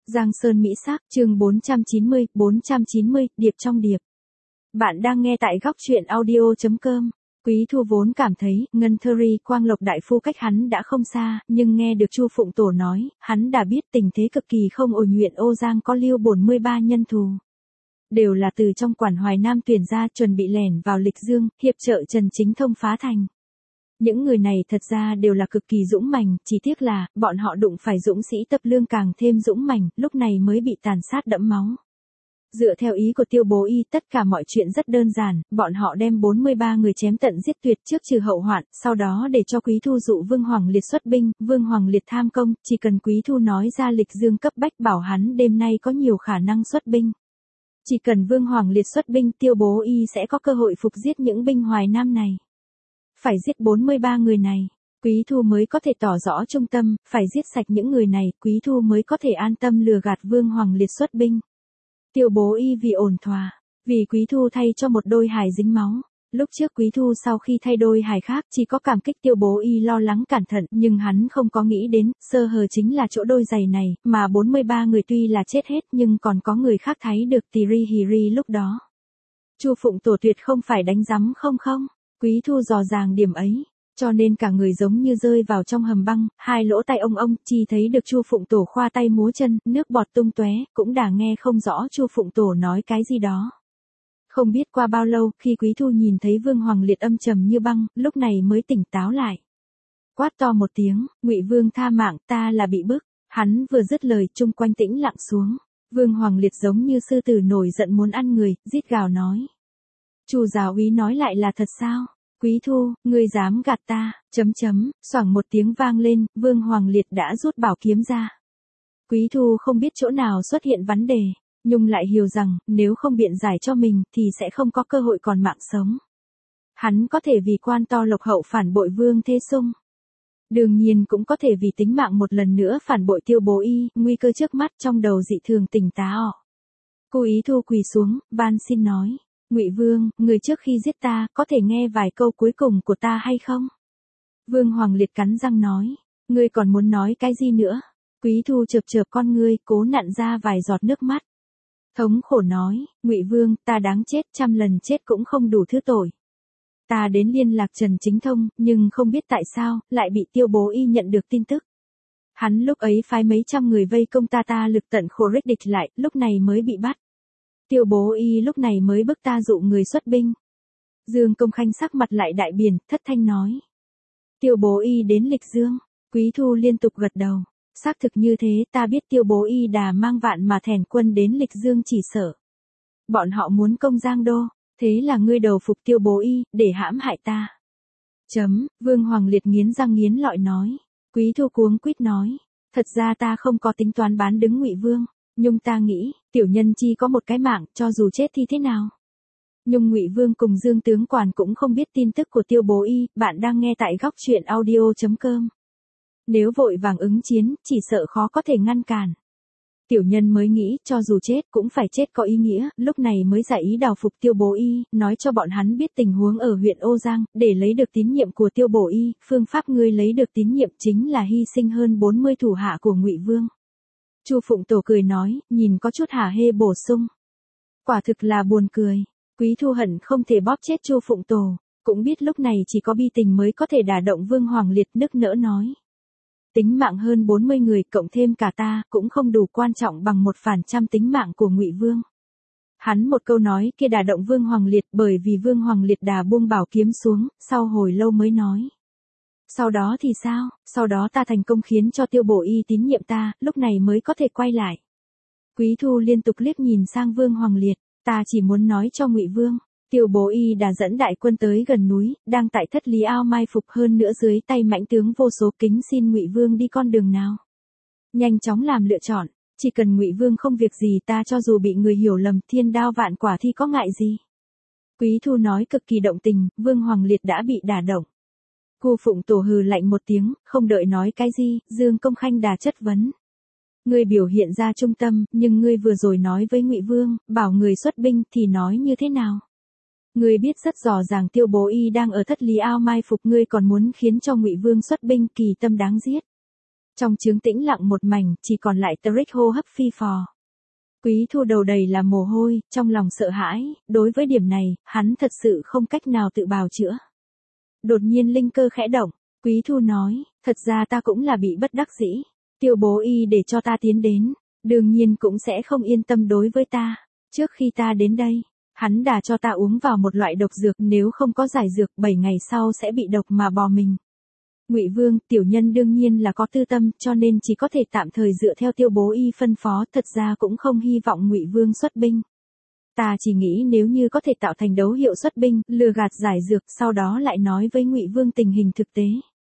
Giang Sơn Mỹ Sắc, chương 490, điệp trong điệp. Bạn đang nghe tại góc truyện audio.com. Quý Thu vốn cảm thấy Ngân Thuri Quang Lộc đại phu cách hắn đã không xa, nhưng nghe được Chu Phụng Tổ nói, hắn đã biết tình thế cực kỳ không ổn. Huyện Ô Giang có Liêu 43 nhân thù, đều là từ trong quản Hoài Nam tuyển ra, chuẩn bị lẻn vào Lịch Dương, hiệp trợ Trần Chính Thông phá thành. Những người này thật ra đều là cực kỳ dũng mãnh, chỉ tiếc là, bọn họ đụng phải dũng sĩ Tập Lương càng thêm dũng mãnh, lúc này mới bị tàn sát đẫm máu. Dựa theo ý của Tiêu Bố Y, tất cả mọi chuyện rất đơn giản, bọn họ đem 43 người chém tận giết tuyệt trước trừ hậu hoạn, sau đó để cho Quý Thu dụ Vương Hoàng Liệt xuất binh, Vương Hoàng Liệt tham công, chỉ cần Quý Thu nói ra Lịch Dương cấp bách bảo hắn đêm nay có nhiều khả năng xuất binh. Chỉ cần Vương Hoàng Liệt xuất binh, Tiêu Bố Y sẽ có cơ hội phục giết những binh Hoài Nam này. Phải giết 43 người này, Quý Thu mới có thể tỏ rõ trung tâm, phải giết sạch những người này, Quý Thu mới có thể an tâm lừa gạt Vương Hoàng Liệt xuất binh. Tiêu Bố Y vì ổn thỏa, vì Quý Thu thay cho một đôi hài dính máu. Lúc trước Quý Thu sau khi thay đôi hài khác chỉ có cảm kích Tiêu Bố Y lo lắng cẩn thận, nhưng hắn không có nghĩ đến, sơ hở chính là chỗ đôi giày này, mà 43 người tuy là chết hết nhưng còn có người khác thấy được Tiri Hiri lúc đó. Chu Phụng Tổ tuyệt không phải đánh rắm không. Quý Thu dò dàng điểm ấy, cho nên cả người giống như rơi vào trong hầm băng, hai lỗ tai ông chỉ thấy được Chu Phụng Tổ khoa tay múa chân, nước bọt tung tóe, cũng đã nghe không rõ Chu Phụng Tổ nói cái gì đó. Không biết qua bao lâu, khi Quý Thu nhìn thấy Vương Hoàng Liệt âm trầm như băng, lúc này mới tỉnh táo lại. Quát to một tiếng, Ngụy Vương tha mạng, ta là bị bức. Hắn vừa dứt lời, chung quanh tĩnh lặng xuống. Vương Hoàng Liệt giống như sư tử nổi giận muốn ăn người, rít gào nói. Chu giáo úy nói lại là thật sao? Quý Thu, ngươi dám gạt ta, xoảng một tiếng vang lên, Vương Hoàng Liệt đã rút bảo kiếm ra. Quý Thu không biết chỗ nào xuất hiện vấn đề, nhưng lại hiểu rằng, nếu không biện giải cho mình, thì sẽ không có cơ hội còn mạng sống. Hắn có thể vì quan to lộc hậu phản bội Vương Thế Sung. Đương nhiên cũng có thể vì tính mạng một lần nữa phản bội Tiêu Bố Y, nguy cơ trước mắt trong đầu dị thường tỉnh táo. Cô Ý Thu quỳ xuống, van xin nói. Ngụy Vương, người trước khi giết ta, có thể nghe vài câu cuối cùng của ta hay không? Vương Hoàng Liệt cắn răng nói, ngươi còn muốn nói cái gì nữa? Quý Thu chợp con ngươi, cố nặn ra vài giọt nước mắt. Thống khổ nói, Ngụy Vương, ta đáng chết, 100 lần chết cũng không đủ thứ tội. Ta đến liên lạc Trần Chính Thông, nhưng không biết tại sao, lại bị Tiêu Bố Y nhận được tin tức. Hắn lúc ấy phái mấy trăm người vây công ta lực tận khổ rích địch lại, lúc này mới bị bắt. Tiêu Bố Y lúc này mới bức ta dụ người xuất binh. Dương Công Khanh sắc mặt lại đại biển, thất thanh nói. Tiêu Bố Y đến Lịch Dương. Quý Thu liên tục gật đầu. Xác thực như thế, ta biết Tiêu Bố Y đà mang vạn mà thèn quân đến Lịch Dương chỉ sợ. Bọn họ muốn công Giang Đô, thế là ngươi đầu phục Tiêu Bố Y, để hãm hại ta. Vương Hoàng Liệt nghiến răng nghiến lợi nói. Quý Thu cuống quýt nói. Thật ra ta không có tính toán bán đứng Ngụy Vương. Nhưng ta nghĩ, tiểu nhân chi có một cái mạng, cho dù chết thì thế nào? Nhưng Ngụy Vương cùng Dương tướng quản cũng không biết tin tức của Tiêu Bố Y, bạn đang nghe tại góc truyện audio.com. Nếu vội vàng ứng chiến, chỉ sợ khó có thể ngăn cản. Tiểu nhân mới nghĩ, cho dù chết cũng phải chết có ý nghĩa, lúc này mới giải ý đào phục Tiêu Bố Y, nói cho bọn hắn biết tình huống ở huyện Ô Giang, để lấy được tín nhiệm của Tiêu Bố Y, phương pháp ngươi lấy được tín nhiệm chính là hy sinh hơn 40 thủ hạ của Ngụy Vương. Chu Phụng Tổ cười nói, nhìn có chút hả hê bổ sung. Quả thực là buồn cười. Quý Thu hận không thể bóp chết Chu Phụng Tổ, cũng biết lúc này chỉ có bi tình mới có thể đả động Vương Hoàng Liệt, nức nở nói. Tính mạng hơn 40 người cộng thêm cả ta, cũng không đủ quan trọng bằng 1% tính mạng của Ngụy Vương. Hắn một câu nói kia đả động Vương Hoàng Liệt, bởi vì Vương Hoàng Liệt đà buông bảo kiếm xuống, sau hồi lâu mới nói. Sau đó thì sao? Sau đó ta thành công khiến cho Tiêu Bố Y tín nhiệm ta, lúc này mới có thể quay lại. Quý Thu liên tục liếc nhìn sang Vương Hoàng Liệt, ta chỉ muốn nói cho Ngụy Vương, Tiêu Bố Y đã dẫn đại quân tới gần núi, đang tại Thất Lý Ao mai phục, hơn nữa dưới tay mãnh tướng vô số, kính xin Ngụy Vương đi con đường nào. Nhanh chóng làm lựa chọn, chỉ cần Ngụy Vương không việc gì, ta cho dù bị người hiểu lầm, thiên đao vạn quả thì có ngại gì. Quý Thu nói cực kỳ động tình, Vương Hoàng Liệt đã bị đả động. Cô Phụng Tổ hừ lạnh một tiếng, không đợi nói cái gì, Dương Công Khanh đà chất vấn. Ngươi biểu hiện ra trung tâm, nhưng ngươi vừa rồi nói với Ngụy Vương, bảo người xuất binh thì nói như thế nào? Ngươi biết rất rõ ràng Tiêu Bố Y đang ở Thất Lý Ao mai phục, ngươi còn muốn khiến cho Ngụy Vương xuất binh, kỳ tâm đáng giết. Trong trướng tĩnh lặng một mảnh, chỉ còn lại Trick hô hấp phi phò. Quý Thu đầu đầy là mồ hôi, trong lòng sợ hãi, đối với điểm này, hắn thật sự không cách nào tự bào chữa. Đột nhiên linh cơ khẽ động, Quý Thu nói, thật ra ta cũng là bị bất đắc dĩ. Tiêu Bố Y để cho ta tiến đến, đương nhiên cũng sẽ không yên tâm đối với ta. Trước khi ta đến đây, hắn đã cho ta uống vào một loại độc dược, nếu không có giải dược 7 ngày sau sẽ bị độc mà bò mình. Ngụy Vương, tiểu nhân đương nhiên là có tư tâm, cho nên chỉ có thể tạm thời dựa theo Tiêu Bố Y phân phó, thật ra cũng không hy vọng Ngụy Vương xuất binh. Ta chỉ nghĩ nếu như có thể tạo thành dấu hiệu xuất binh, lừa gạt giải dược, sau đó lại nói với Ngụy Vương tình hình thực tế.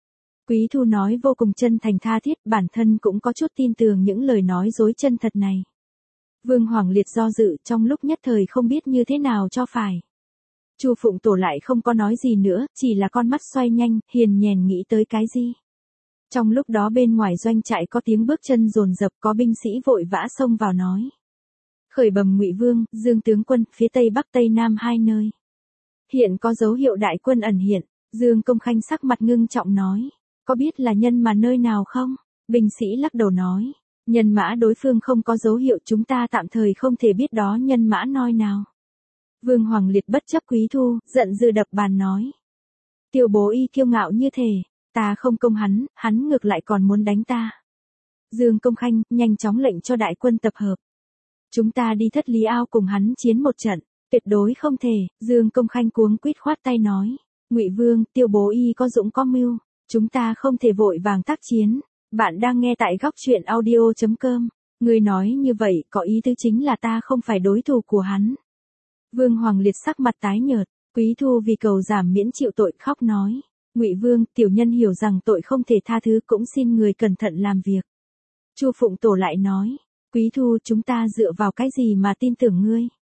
Quý Thu nói vô cùng chân thành tha thiết, bản thân cũng có chút tin tưởng những lời nói dối chân thật này. Vương Hoàng Liệt do dự, trong lúc nhất thời không biết như thế nào cho phải. Chu Phụng Tổ lại không có nói gì nữa, chỉ là con mắt xoay nhanh, hiền nhèn nghĩ tới cái gì. Trong lúc đó bên ngoài doanh trại có tiếng bước chân dồn dập, có binh sĩ vội vã xông vào nói. Khởi bẩm Ngụy Vương, Dương tướng quân, phía Tây Bắc Tây Nam hai nơi. Hiện có dấu hiệu đại quân ẩn hiện, Dương Công Khanh sắc mặt ngưng trọng nói. Có biết là nhân mà nơi nào không? Binh sĩ lắc đầu nói. Nhân mã đối phương không có dấu hiệu, chúng ta tạm thời không thể biết đó nhân mã nơi nào. Vương Hoàng Liệt bất chấp Quý Thu, giận dữ đập bàn nói. Tiêu Bố Y kiêu ngạo như thể, ta không công hắn, hắn ngược lại còn muốn đánh ta. Dương Công Khanh, nhanh chóng lệnh cho đại quân tập hợp. Chúng ta đi Thất Lý Ao cùng hắn chiến một trận, tuyệt đối không thể, Dương Công Khanh cuống quýt khoát tay nói. Ngụy Vương, Tiêu Bố Y có dũng có mưu, chúng ta không thể vội vàng tác chiến. Bạn đang nghe tại góc truyện audio.com. Người nói như vậy có ý tứ chính là ta không phải đối thủ của hắn. Vương Hoàng Liệt sắc mặt tái nhợt, Quý Thu vì cầu giảm miễn chịu tội khóc nói. Ngụy Vương, tiểu nhân hiểu rằng tội không thể tha thứ, cũng xin người cẩn thận làm việc. Chu Phụng Tổ lại nói. Quý Thu, chúng ta dựa vào cái gì mà tin tưởng ngươi?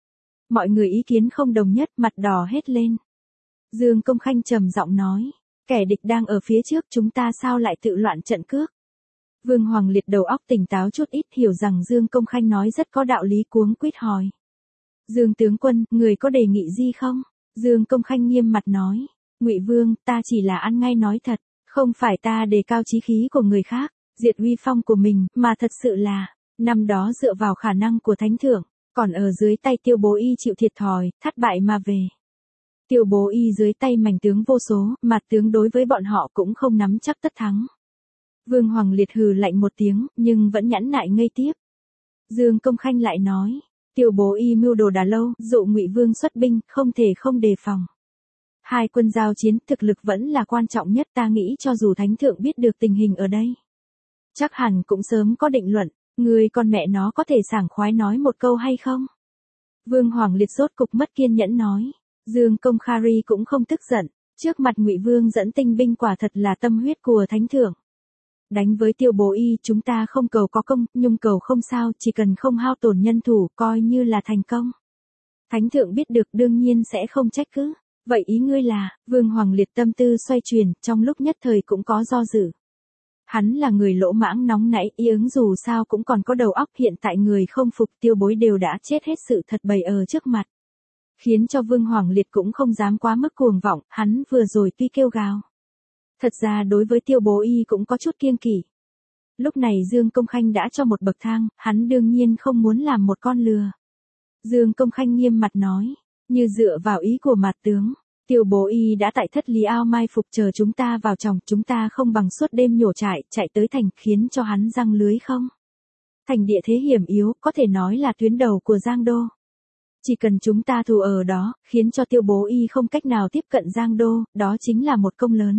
Mọi người ý kiến không đồng nhất, mặt đỏ hết lên. Dương Công Khanh trầm giọng nói. Kẻ địch đang ở phía trước, chúng ta sao lại tự loạn trận cước? Vương Hoàng Liệt đầu óc tỉnh táo chút ít, hiểu rằng Dương Công Khanh nói rất có đạo lý, cuống quýt hỏi. Dương tướng quân, người có đề nghị gì không? Dương Công Khanh nghiêm mặt nói. Ngụy Vương, ta chỉ là ăn ngay nói thật, không phải ta đề cao chí khí của người khác, diệt uy phong của mình, mà thật sự là, năm đó dựa vào khả năng của Thánh Thượng, còn ở dưới tay Tiêu Bố Y chịu thiệt thòi, thất bại mà về. Tiêu Bố Y dưới tay mảnh tướng vô số, mặt tướng đối với bọn họ cũng không nắm chắc tất thắng. Vương Hoàng Liệt hừ lạnh một tiếng, nhưng vẫn nhẫn nại ngây tiếp. Dương Công Khanh lại nói. Tiêu Bố Y mưu đồ đã lâu, dụ Ngụy Vương xuất binh, không thể không đề phòng. Hai quân giao chiến, thực lực vẫn là quan trọng nhất, ta nghĩ cho dù Thánh Thượng biết được tình hình ở đây. Chắc hẳn cũng sớm có định luận, người con mẹ nó có thể sảng khoái nói một câu hay không? Vương Hoàng Liệt rốt cục mất kiên nhẫn nói. Dương Công Khari cũng không tức giận, trước mặt Ngụy Vương dẫn tinh binh quả thật là tâm huyết của Thánh Thượng. Đánh với Tiêu Bố Y chúng ta không cầu có công, nhưng cầu không sao, chỉ cần không hao tổn nhân thủ, coi như là thành công. Thánh Thượng biết được đương nhiên sẽ không trách cứ. Vậy ý ngươi là, Vương Hoàng Liệt tâm tư xoay chuyển, trong lúc nhất thời cũng có do dự. Hắn là người lỗ mãng nóng nảy, ý ứng dù sao cũng còn có đầu óc, hiện tại người không phục Tiêu Bối đều đã chết hết, sự thật bày ở trước mặt. Khiến cho Vương Hoàng Liệt cũng không dám quá mức cuồng vọng, hắn vừa rồi tuy kêu gào. Thật ra đối với Tiêu Bố Y cũng có chút kiêng kỵ. Lúc này Dương Công Khanh đã cho một bậc thang, hắn đương nhiên không muốn làm một con lừa. Dương Công Khanh nghiêm mặt nói, như dựa vào ý của mặt tướng, Tiêu Bố Y đã tại Thất Lý Ao mai phục chờ chúng ta vào trong, chúng ta không bằng suốt đêm nhổ trại, chạy tới thành, khiến cho hắn giăng lưới không? Thành địa thế hiểm yếu, có thể nói là tuyến đầu của Giang Đô. Chỉ cần chúng ta thủ ở đó, khiến cho Tiêu Bố Y không cách nào tiếp cận Giang Đô, đó chính là một công lớn.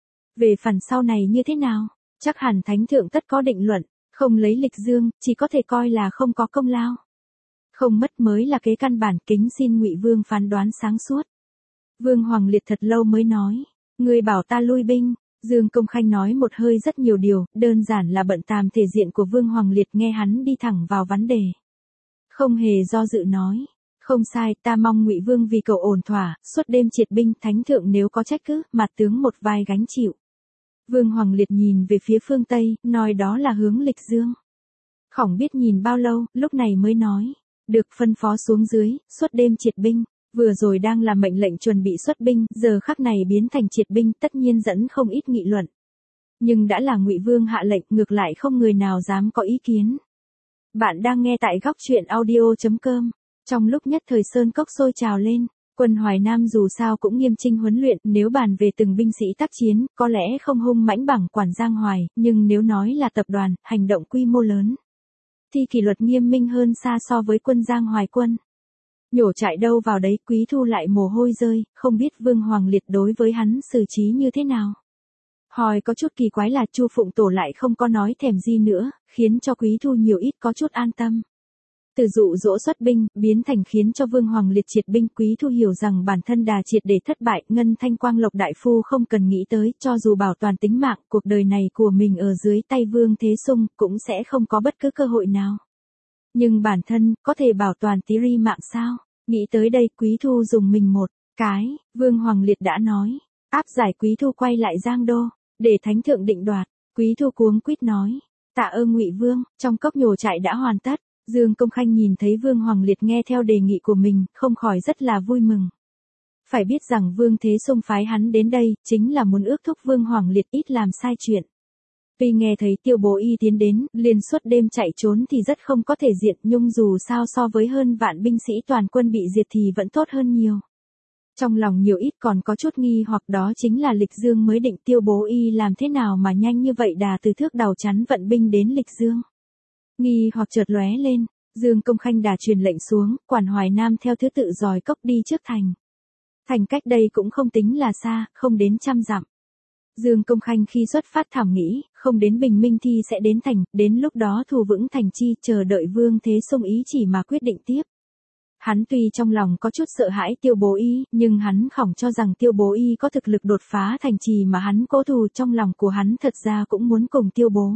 Về phần sau này như thế nào, chắc hẳn Thánh Thượng tất có định luận, không lấy lịch dương, chỉ có thể coi là không có công lao. Không mất mới là kế căn bản, kính xin Ngụy Vương phán đoán sáng suốt. Vương Hoàng Liệt thật lâu mới nói, người bảo ta lui binh. Dương Công Khanh nói một hơi rất nhiều điều, đơn giản là bận tàm thể diện của Vương Hoàng Liệt, nghe hắn đi thẳng vào vấn đề. Không hề do dự nói, không sai, ta mong Ngụy Vương vì cầu ổn thỏa, suốt đêm triệt binh, Thánh Thượng nếu có trách cứ, mặt tướng một vai gánh chịu. Vương Hoàng Liệt nhìn về phía phương Tây, nói đó là hướng lịch dương. Khổng biết nhìn bao lâu, lúc này mới nói, được phân phó xuống dưới, suốt đêm triệt binh, vừa rồi đang làm mệnh lệnh chuẩn bị xuất binh, giờ khắc này biến thành triệt binh, tất nhiên dẫn không ít nghị luận. Nhưng đã là Ngụy Vương hạ lệnh, ngược lại không người nào dám có ý kiến. Bạn đang nghe tại góc truyện audio.com. Trong lúc nhất thời sơn cốc sôi trào lên, quân Hoài Nam dù sao cũng nghiêm chỉnh huấn luyện, nếu bàn về từng binh sĩ tác chiến, có lẽ không hung mãnh bằng Quản Giang Hoài, nhưng nếu nói là tập đoàn, hành động quy mô lớn, thì kỷ luật nghiêm minh hơn xa so với quân Giang Hoài quân. Nhổ trại đâu vào đấy, Quý Thu lại mồ hôi rơi, không biết Vương Hoàng Liệt đối với hắn xử trí như thế nào. Hỏi có chút kỳ quái là Chu Phụng Tổ lại không có nói thèm gì nữa, khiến cho Quý Thu nhiều ít có chút an tâm. Từ dụ dỗ xuất binh, biến thành khiến cho Vương Hoàng Liệt triệt binh, Quý Thu hiểu rằng bản thân đà triệt để thất bại, Ngân Thanh Quang Lộc đại phu không cần nghĩ tới, cho dù bảo toàn tính mạng, cuộc đời này của mình ở dưới tay Vương Thế Sung, cũng sẽ không có bất cứ cơ hội nào. Nhưng bản thân, có thể bảo toàn tí ri mạng sao? Nghĩ tới đây, Quý Thu dùng mình một cái, Vương Hoàng Liệt đã nói, áp giải Quý Thu quay lại Giang Đô, để thánh thượng định đoạt. Quý Thu cuống quýt nói, tạ ơn Ngụy Vương. Trong cốc nhổ trại đã hoàn tất. Dương Công Khanh nhìn thấy Vương Hoàng Liệt nghe theo đề nghị của mình, không khỏi rất là vui mừng. Phải biết rằng Vương Thế Sung phái hắn đến đây, chính là muốn ước thúc Vương Hoàng Liệt ít làm sai chuyện. Tuy nghe thấy Tiêu Bố Y tiến đến, liền suốt đêm chạy trốn thì rất không có thể diện, nhưng dù sao so với hơn vạn binh sĩ toàn quân bị diệt thì vẫn tốt hơn nhiều. Trong lòng nhiều ít còn có chút nghi hoặc, đó chính là Lịch Dương mới định, Tiêu Bố Y làm thế nào mà nhanh như vậy đà từ Thước Đào chắn vận binh đến Lịch Dương. Nghi hoặc chợt lóe lên, Dương Công Khanh đà truyền lệnh xuống, Quản Hoài Nam theo thứ tự dòi cốc đi trước thành. Thành cách đây cũng không tính là xa, không đến 100 dặm. Dương Công Khanh khi xuất phát thảm nghĩ, không đến bình minh thì sẽ đến thành, đến lúc đó thủ vững thành chi, chờ đợi Vương Thế Sung ý chỉ mà quyết định tiếp. Hắn tuy trong lòng có chút sợ hãi Tiêu Bố Y, nhưng hắn khỏng cho rằng Tiêu Bố Y có thực lực đột phá thành trì mà hắn cố thù, trong lòng của hắn thật ra cũng muốn cùng Tiêu Bố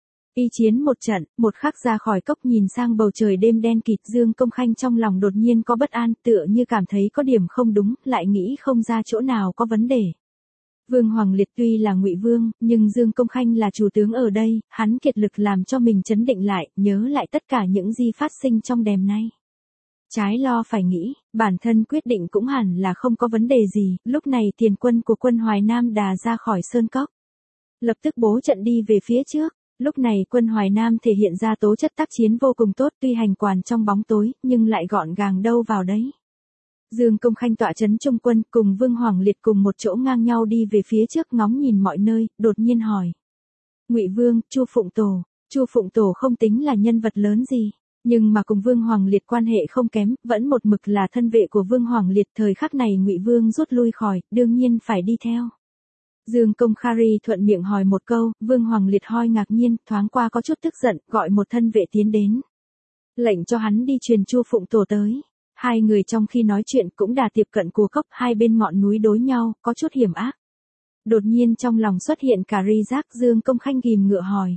Y chiến một trận. Một khắc ra khỏi cốc nhìn sang bầu trời đêm đen kịt, Dương Công Khanh trong lòng đột nhiên có bất an, tựa như cảm thấy có điểm không đúng, lại nghĩ không ra chỗ nào có vấn đề. Vương Hoàng Liệt tuy là Ngụy Vương, nhưng Dương Công Khanh là chủ tướng ở đây, hắn kiệt lực làm cho mình trấn định lại, nhớ lại tất cả những gì phát sinh trong đêm nay. Trái lo phải nghĩ, bản thân quyết định cũng hẳn là không có vấn đề gì. Lúc này tiền quân của quân Hoài Nam đà ra khỏi sơn cốc, lập tức bố trận đi về phía trước. Lúc này quân Hoài Nam thể hiện ra tố chất tác chiến vô cùng tốt, tuy hành quản trong bóng tối, nhưng lại gọn gàng đâu vào đấy. Dương Công Khanh tọa trấn trung quân, cùng Vương Hoàng Liệt cùng một chỗ ngang nhau đi về phía trước, ngóng nhìn mọi nơi, đột nhiên hỏi. Ngụy Vương, Chu Phụng Tổ. Chu Phụng Tổ không tính là nhân vật lớn gì, nhưng mà cùng Vương Hoàng Liệt quan hệ không kém, vẫn một mực là thân vệ của Vương Hoàng Liệt. Thời khắc này Ngụy Vương rút lui khỏi, đương nhiên phải đi theo. Dương Công Khari thuận miệng hỏi một câu, Vương Hoàng Liệt hoi ngạc nhiên, thoáng qua có chút tức giận, gọi một thân vệ tiến đến. Lệnh cho hắn đi truyền Chu Phụng Tổ tới. Hai người trong khi nói chuyện cũng đã tiếp cận của cốc, hai bên ngọn núi đối nhau, có chút hiểm ác. Đột nhiên trong lòng xuất hiện cả ri giác, Dương Công Khanh ghìm ngựa hỏi.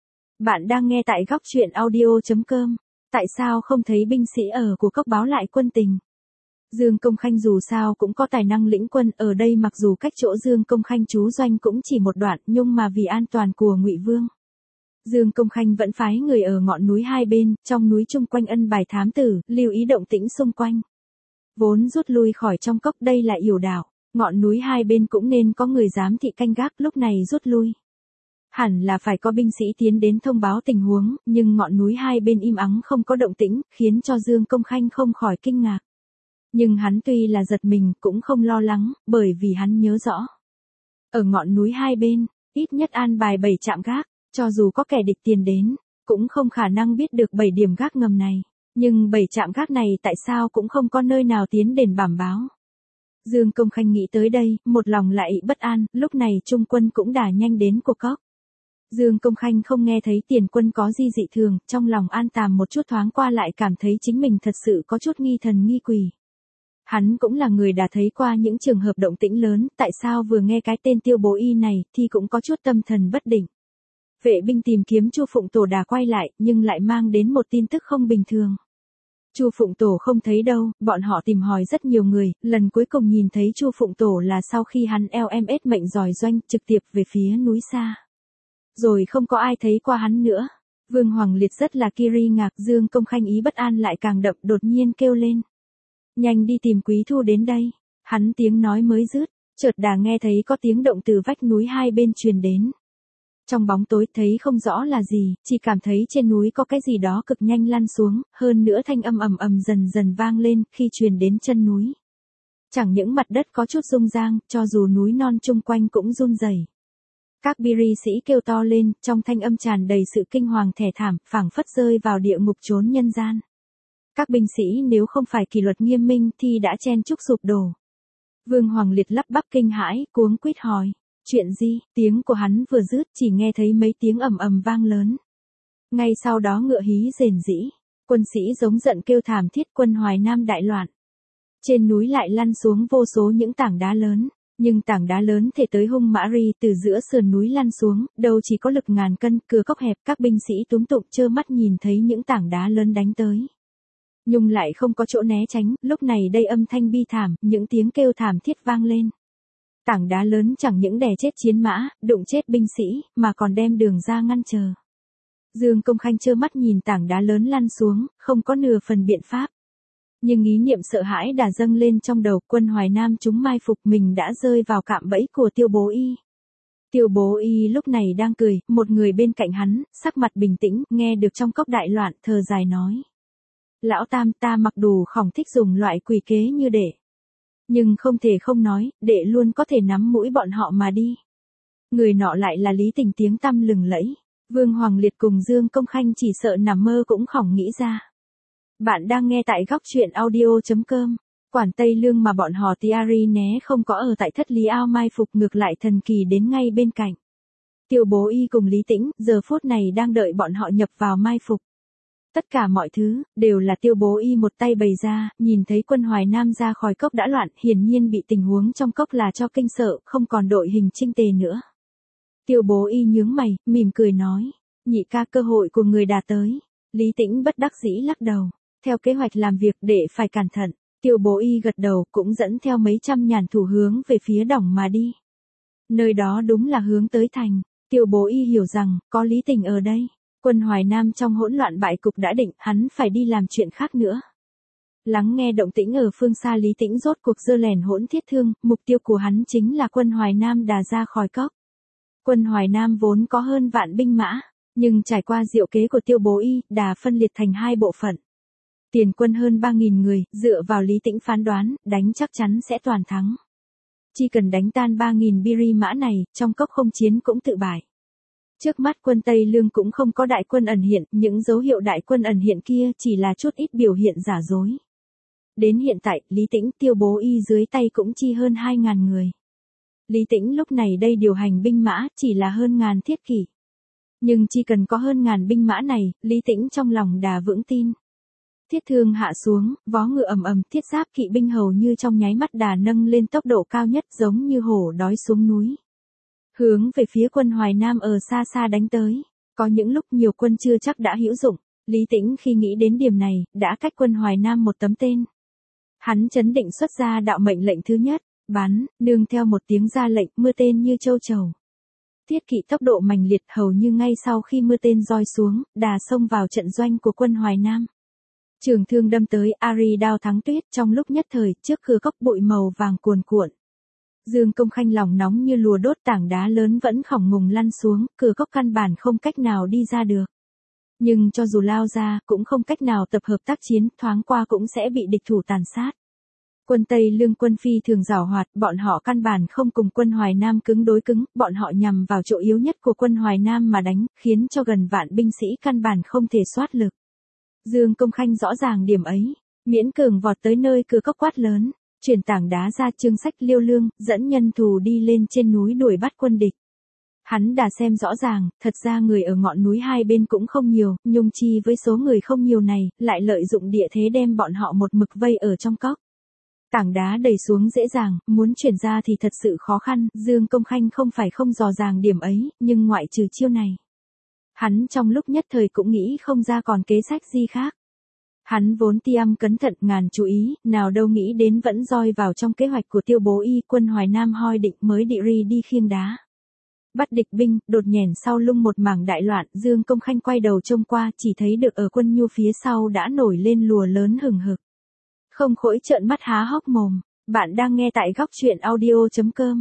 Bạn đang nghe tại góc truyện audio.com. Tại sao không thấy binh sĩ ở của cốc báo lại quân tình? Dương Công Khanh dù sao cũng có tài năng lĩnh quân, ở đây mặc dù cách chỗ Dương Công Khanh trú doanh cũng chỉ một đoạn, nhưng mà vì an toàn của Ngụy Vương, Dương Công Khanh vẫn phái người ở ngọn núi hai bên, trong núi chung quanh ân bài thám tử, lưu ý động tĩnh xung quanh. Vốn rút lui khỏi trong cốc, đây là yểu đảo, ngọn núi hai bên cũng nên có người giám thị canh gác, lúc này rút lui. Hẳn là phải có binh sĩ tiến đến thông báo tình huống, nhưng ngọn núi hai bên im ắng không có động tĩnh, khiến cho Dương Công Khanh không khỏi kinh ngạc. Nhưng hắn tuy là giật mình cũng không lo lắng, bởi vì hắn nhớ rõ. Ở ngọn núi hai bên, ít nhất an bài 7 trạm gác, cho dù có kẻ địch tiền đến, cũng không khả năng biết được 7 điểm gác ngầm này. Nhưng 7 trạm gác này tại sao cũng không có nơi nào tiến đến bảm báo. Dương Công Khanh nghĩ tới đây, một lòng lại bất an, lúc này trung quân cũng đã nhanh đến cuộc cốc. Dương Công Khanh không nghe thấy tiền quân có gì dị thường, trong lòng an tàm một chút, thoáng qua lại cảm thấy chính mình thật sự có chút nghi thần nghi quỷ. Hắn cũng là người đã thấy qua những trường hợp động tĩnh lớn, tại sao vừa nghe cái tên Tiêu Bố Y này thì cũng có chút tâm thần bất định. Vệ binh tìm kiếm Chu Phụng Tổ đã quay lại, nhưng lại mang đến một tin tức không bình thường. Chu Phụng Tổ không thấy đâu, bọn họ tìm hỏi rất nhiều người, lần cuối cùng nhìn thấy Chu Phụng Tổ là sau khi hắn LMS mệnh dòi doanh trực tiếp về phía núi xa. Rồi không có ai thấy qua hắn nữa. Vương Hoàng Liệt rất là kiri ngạc, Dương Công Khanh ý bất an lại càng đậm, đột nhiên kêu lên. Nhanh đi tìm Quý Thu đến đây. Hắn tiếng nói mới dứt, chợt đã nghe thấy có tiếng động từ vách núi hai bên truyền đến. Trong bóng tối thấy không rõ là gì, chỉ cảm thấy trên núi có cái gì đó cực nhanh lăn xuống, hơn nữa thanh âm ầm ầm dần dần vang lên khi truyền đến chân núi. Chẳng những mặt đất có chút rung rang, cho dù núi non chung quanh cũng run rẩy. Các biri sĩ kêu to lên, trong thanh âm tràn đầy sự kinh hoàng thê thảm, phảng phất rơi vào địa ngục chốn nhân gian. Các binh sĩ nếu không phải kỷ luật nghiêm minh thì đã chen chúc sụp đổ. Vương Hoàng Liệt lắp bắp kinh hãi, cuống quýt hỏi. Chuyện gì? Tiếng của hắn vừa dứt chỉ nghe thấy mấy tiếng ầm ầm vang lớn. Ngay sau đó ngựa hí rền rĩ. Quân sĩ giống giận kêu thảm thiết, quân Hoài Nam đại loạn. Trên núi lại lăn xuống vô số những tảng đá lớn. Nhưng tảng đá lớn thể tới hung mã ri từ giữa sườn núi lăn xuống, đâu chỉ có lực ngàn cân, cửa cốc hẹp, các binh sĩ túm tụm trơ mắt nhìn thấy những tảng đá lớn đánh tới. Nhưng lại không có chỗ né tránh, lúc này đây âm thanh bi thảm, những tiếng kêu thảm thiết vang lên. Tảng đá lớn chẳng những đè chết chiến mã, đụng chết binh sĩ, mà còn đem đường ra ngăn chờ. Dương Công Khanh trơ mắt nhìn tảng đá lớn lăn xuống, không có nửa phần biện pháp. Nhưng ý niệm sợ hãi đã dâng lên trong đầu, quân Hoài Nam chúng mai phục mình đã rơi vào cạm bẫy của Tiêu Bố Y. Tiêu Bố Y lúc này đang cười, một người bên cạnh hắn, sắc mặt bình tĩnh, nghe được trong cốc đại loạn, thở dài nói. Lão Tam, ta mặc dù không thích dùng loại quỷ kế như đệ. Nhưng không thể không nói, đệ luôn có thể nắm mũi bọn họ mà đi. Người nọ lại là Lý Tình tiếng tăm lừng lẫy. Vương Hoàng Liệt cùng Dương Công Khanh chỉ sợ nằm mơ cũng khỏng nghĩ ra. Bạn đang nghe tại góc truyện audio.com. Quản Tây Lương mà bọn họ Tiari né không có ở tại Thất Lý Ao mai phục, ngược lại thần kỳ đến ngay bên cạnh. Tiêu Bố Y cùng Lý Tĩnh, giờ phút này đang đợi bọn họ nhập vào mai phục. Tất cả mọi thứ, đều là Tiêu Bố Y một tay bày ra, nhìn thấy quân Hoài Nam ra khỏi cốc đã loạn, hiển nhiên bị tình huống trong cốc là cho kinh sợ, không còn đội hình chinh tề nữa. Tiêu Bố Y nhướng mày, mỉm cười nói, nhị ca, cơ hội của người đã tới. Lý Tĩnh bất đắc dĩ lắc đầu, theo kế hoạch làm việc để phải cẩn thận. Tiêu Bố Y gật đầu, cũng dẫn theo mấy trăm nhàn thủ hướng về phía đỏng mà đi. Nơi đó đúng là hướng tới thành. Tiêu Bố Y hiểu rằng, có Lý Tình ở đây. Quân Hoài Nam trong hỗn loạn bại cục đã định, hắn phải đi làm chuyện khác nữa. Lắng nghe động tĩnh ở phương xa, Lý Tĩnh rốt cuộc giơ lèn hỗn thiết thương, mục tiêu của hắn chính là quân Hoài Nam đà ra khỏi cốc. Quân Hoài Nam vốn có hơn vạn binh mã, nhưng trải qua diệu kế của Tiêu Bố Y, đà phân liệt thành hai bộ phận. Tiền quân hơn 3.000 người, dựa vào Lý Tĩnh phán đoán, đánh chắc chắn sẽ toàn thắng. Chỉ cần đánh tan 3.000 biri mã này, trong cốc không chiến cũng tự bại. Trước mắt quân Tây Lương cũng không có đại quân ẩn hiện, những dấu hiệu đại quân ẩn hiện kia chỉ là chút ít biểu hiện giả dối. Đến hiện tại, Lý Tĩnh, Tiêu Bố Y dưới tay cũng chi hơn 2.000 người. Lý Tĩnh lúc này đây điều hành binh mã chỉ là hơn ngàn thiết kỷ. Nhưng chỉ cần có hơn ngàn binh mã này, Lý Tĩnh trong lòng đã vững tin. Thiết thương hạ xuống, vó ngựa ầm ầm, thiết giáp kỵ binh hầu như trong nháy mắt đà nâng lên tốc độ cao nhất, giống như hổ đói xuống núi. Hướng về phía quân Hoài Nam ở xa xa đánh tới. Có những lúc nhiều quân chưa chắc đã hữu dụng. Lý Tĩnh khi nghĩ đến điểm này, đã cách quân Hoài Nam một tấm tên. Hắn trấn định xuất ra đạo mệnh lệnh thứ nhất, bắn, nương theo một tiếng ra lệnh, mưa tên như châu chầu. Thiết kỵ tốc độ mạnh liệt, hầu như ngay sau khi mưa tên roi xuống, đà xông vào trận doanh của quân Hoài Nam. Trường thương đâm tới, Ari đao thắng tuyết, trong lúc nhất thời, trước cửa cốc bụi màu vàng cuồn cuộn. Dương Công Khanh lòng nóng như lùa đốt, tảng đá lớn vẫn khổng ngùng lăn xuống, cửa cốc căn bản không cách nào đi ra được. Nhưng cho dù lao ra, cũng không cách nào tập hợp tác chiến, thoáng qua cũng sẽ bị địch thủ tàn sát. Quân Tây Lương quân phi thường giàu hoạt, bọn họ căn bản không cùng quân Hoài Nam cứng đối cứng, bọn họ nhằm vào chỗ yếu nhất của quân Hoài Nam mà đánh, khiến cho gần vạn binh sĩ căn bản không thể soát lực. Dương Công Khanh rõ ràng điểm ấy, miễn cường vọt tới nơi cửa cốc quát lớn, chuyển tảng đá ra, Trương Sách Liêu Lương, dẫn nhân thù đi lên trên núi đuổi bắt quân địch. Hắn đã xem rõ ràng, thật ra người ở ngọn núi hai bên cũng không nhiều, nhung chi với số người không nhiều này, lại lợi dụng địa thế đem bọn họ một mực vây ở trong cốc. Tảng đá đẩy xuống dễ dàng, muốn chuyển ra thì thật sự khó khăn, Dương Công Khanh không phải không dò dàng điểm ấy, nhưng ngoại trừ chiêu này. Hắn trong lúc nhất thời cũng nghĩ không ra còn kế sách gì khác. Hắn vốn tiêm cẩn thận ngàn chú ý, nào đâu nghĩ đến vẫn roi vào trong kế hoạch của Tiêu Bố Y, quân Hoài Nam hoi định mới đị ri đi khiêng đá. Bắt địch binh, đột nhèn sau lưng một mảng đại loạn, Dương Công Khanh quay đầu trông qua, chỉ thấy được ở quân nhu phía sau đã nổi lên lùa lớn hừng hực. Không khỏi trợn mắt há hốc mồm, bạn đang nghe tại góc truyện audio.com.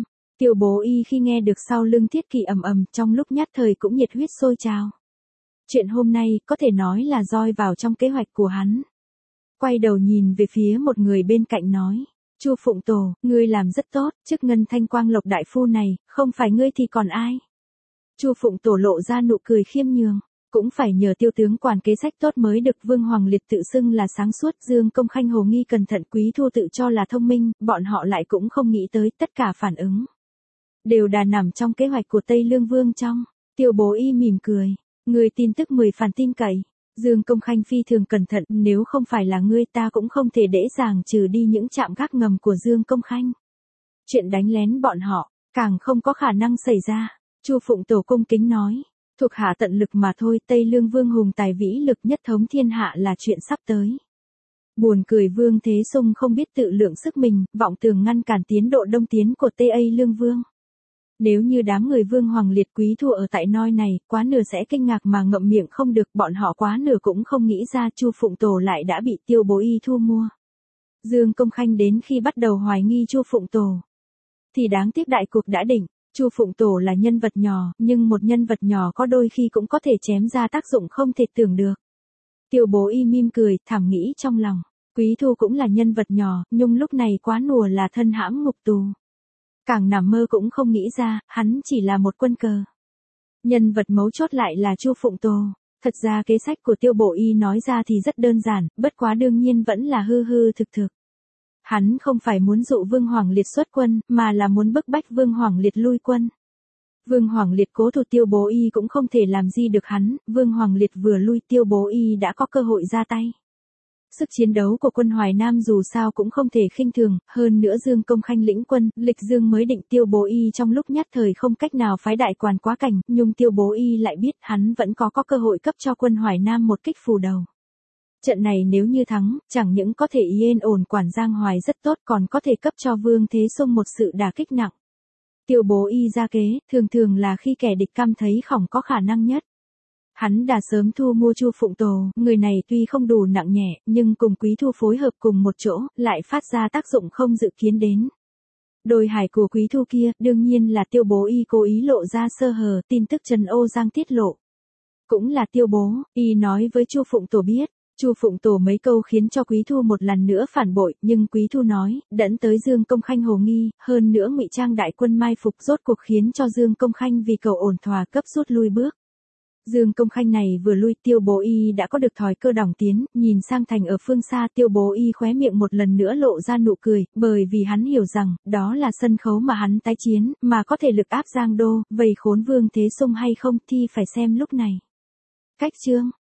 Tiêu Bố Y khi nghe được sau lưng thiết kỵ ầm ầm, trong lúc nhất thời cũng nhiệt huyết sôi trào. Chuyện hôm nay có thể nói là roi vào trong kế hoạch của hắn. Quay đầu nhìn về phía một người bên cạnh nói, Chu Phụng Tổ, ngươi làm rất tốt, chức ngân thanh quang lộc đại phu này, không phải ngươi thì còn ai. Chu Phụng Tổ lộ ra nụ cười khiêm nhường, cũng phải nhờ Tiêu tướng quản kế sách tốt mới được. Vương Hoàng Liệt tự xưng là sáng suốt, Dương Công Khanh hồ nghi cẩn thận, Quý Thu tự cho là thông minh, bọn họ lại cũng không nghĩ tới tất cả phản ứng đều đã nằm trong kế hoạch của Tây Lương Vương trong. Tiêu Bố Y mỉm cười, người tin tức 10 phần tin cậy. Dương Công Khanh phi thường cẩn thận, nếu không phải là ngươi ta cũng không thể dễ dàng trừ đi những trạm gác ngầm của Dương Công Khanh. Chuyện đánh lén bọn họ, càng không có khả năng xảy ra. Chu Phụng Tổ cung kính nói, thuộc hạ tận lực mà thôi, Tây Lương Vương hùng tài vĩ lực nhất thống thiên hạ là chuyện sắp tới. Buồn cười Vương Thế Sung không biết tự lượng sức mình, vọng tưởng ngăn cản tiến độ đông tiến của Tây Lương Vương. Nếu như đám người Vương Hoàng Liệt Quý Thu ở tại nơi này, quá nửa sẽ kinh ngạc mà ngậm miệng không được, bọn họ quá nửa cũng không nghĩ ra Chu Phụng Tổ lại đã bị Tiêu Bố Y thu mua. Dương Công Khanh đến khi bắt đầu hoài nghi Chu Phụng Tổ, thì đáng tiếc đại cuộc đã định. Chu Phụng Tổ là nhân vật nhỏ, nhưng một nhân vật nhỏ có đôi khi cũng có thể chém ra tác dụng không thể tưởng được. Tiêu Bố Y mỉm cười, thầm nghĩ trong lòng, Quý Thu cũng là nhân vật nhỏ, nhưng lúc này quá nùa là thân hãm ngục tù. Càng nằm mơ cũng không nghĩ ra, hắn chỉ là một quân cờ. Nhân vật mấu chốt lại là Chu Phụng Tổ. Thật ra kế sách của Tiêu Bố Y nói ra thì rất đơn giản, bất quá đương nhiên vẫn là hư hư thực thực. Hắn không phải muốn dụ Vương Hoàng Liệt xuất quân, mà là muốn bức bách Vương Hoàng Liệt lui quân. Vương Hoàng Liệt cố thủ Tiêu Bố Y cũng không thể làm gì được hắn, Vương Hoàng Liệt vừa lui Tiêu Bố Y đã có cơ hội ra tay. Sức chiến đấu của quân Hoài Nam dù sao cũng không thể khinh thường, hơn nữa Dương Công Khanh lĩnh quân, lịch dương mới định Tiêu Bố Y trong lúc nhất thời không cách nào phái đại quản quá cảnh, nhưng Tiêu Bố Y lại biết hắn vẫn có cơ hội cấp cho quân Hoài Nam một kích phù đầu. Trận này nếu như thắng, chẳng những có thể yên ổn quản Giang Hoài rất tốt, còn có thể cấp cho Vương Thế Sung một sự đả kích nặng. Tiêu Bố Y ra kế, thường là khi kẻ địch cảm thấy khỏng có khả năng nhất. Hắn đã sớm thu mua Chu Phụng Tổ, người này tuy không đủ nặng nhẹ, nhưng cùng Quý Thu phối hợp cùng một chỗ, lại phát ra tác dụng không dự kiến đến. Đôi hải của Quý Thu kia, đương nhiên là Tiêu Bố Y cố ý lộ ra sơ hở, tin tức Trần Ô Giang tiết lộ. Cũng là Tiêu Bố Y nói với Chu Phụng Tổ biết. Chu Phụng Tổ mấy câu khiến cho Quý Thu một lần nữa phản bội, nhưng Quý Thu nói, đẫn tới Dương Công Khanh hồ nghi, hơn nữa ngụy trang đại quân mai phục rốt cuộc khiến cho Dương Công Khanh vì cầu ổn thỏa cấp rút lui bước. Dương Công Khanh này vừa lui Tiêu Bố Y đã có được thói cơ đỏng tiến, nhìn sang thành ở phương xa Tiêu Bố Y khóe miệng một lần nữa lộ ra nụ cười, bởi vì hắn hiểu rằng, đó là sân khấu mà hắn tái chiến, mà có thể lực áp Giang Đô, vây khốn Vương Thế Sung hay không thì phải xem lúc này. Cách chương